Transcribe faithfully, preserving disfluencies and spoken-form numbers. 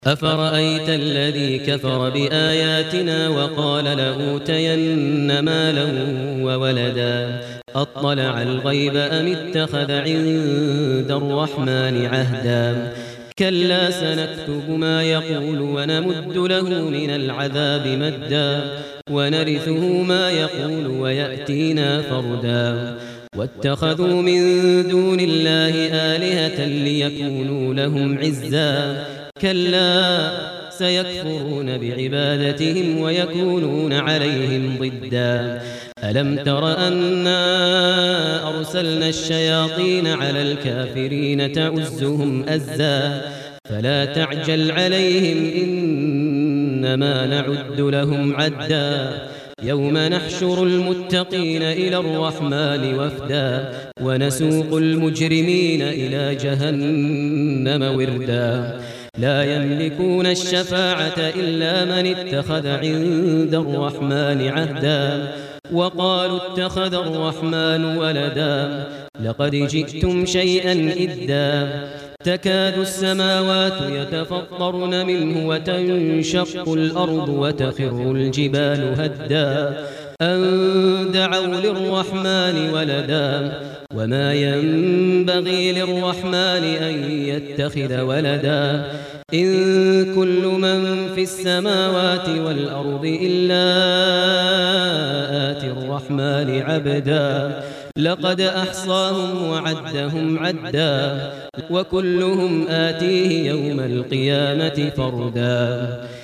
أفرأيت الذي كفر بآياتنا وقال لأوتين مالا وولدا أطلع الغيب أم اتخذ عند الرحمن عهدا كلا سنكتب ما يقول ونمد له من العذاب مدا ونرثه ما يقول ويأتينا فردا واتخذوا من دون الله آلهة ليكونوا لهم عزا كلا سيكفرون بعبادتهم ويكونون عليهم ضدا ألم تر أنا أرسلنا الشياطين على الكافرين تعزهم أزا فلا تعجل عليهم إنما نعد لهم عدا يوم نحشر المتقين إلى الرحمن وفدا ونسوق المجرمين إلى جهنم وردا لا يملكون الشفاعة إلا من اتخذ عند الرحمن عهدا وقالوا اتخذ الرحمن ولدا لقد جئتم شيئا إدا تكاد السماوات يتفطرن منه وتنشق الأرض وتخر الجبال هدا أن دعوا للرحمن ولدا وما ينبغي للرحمن أن يتخذ ولدا إن كل من في السماوات والأرض إلا آتي الرحمن عبدا لقد أحصاهم وعدهم عدا وكلهم آتيه يوم القيامة فردا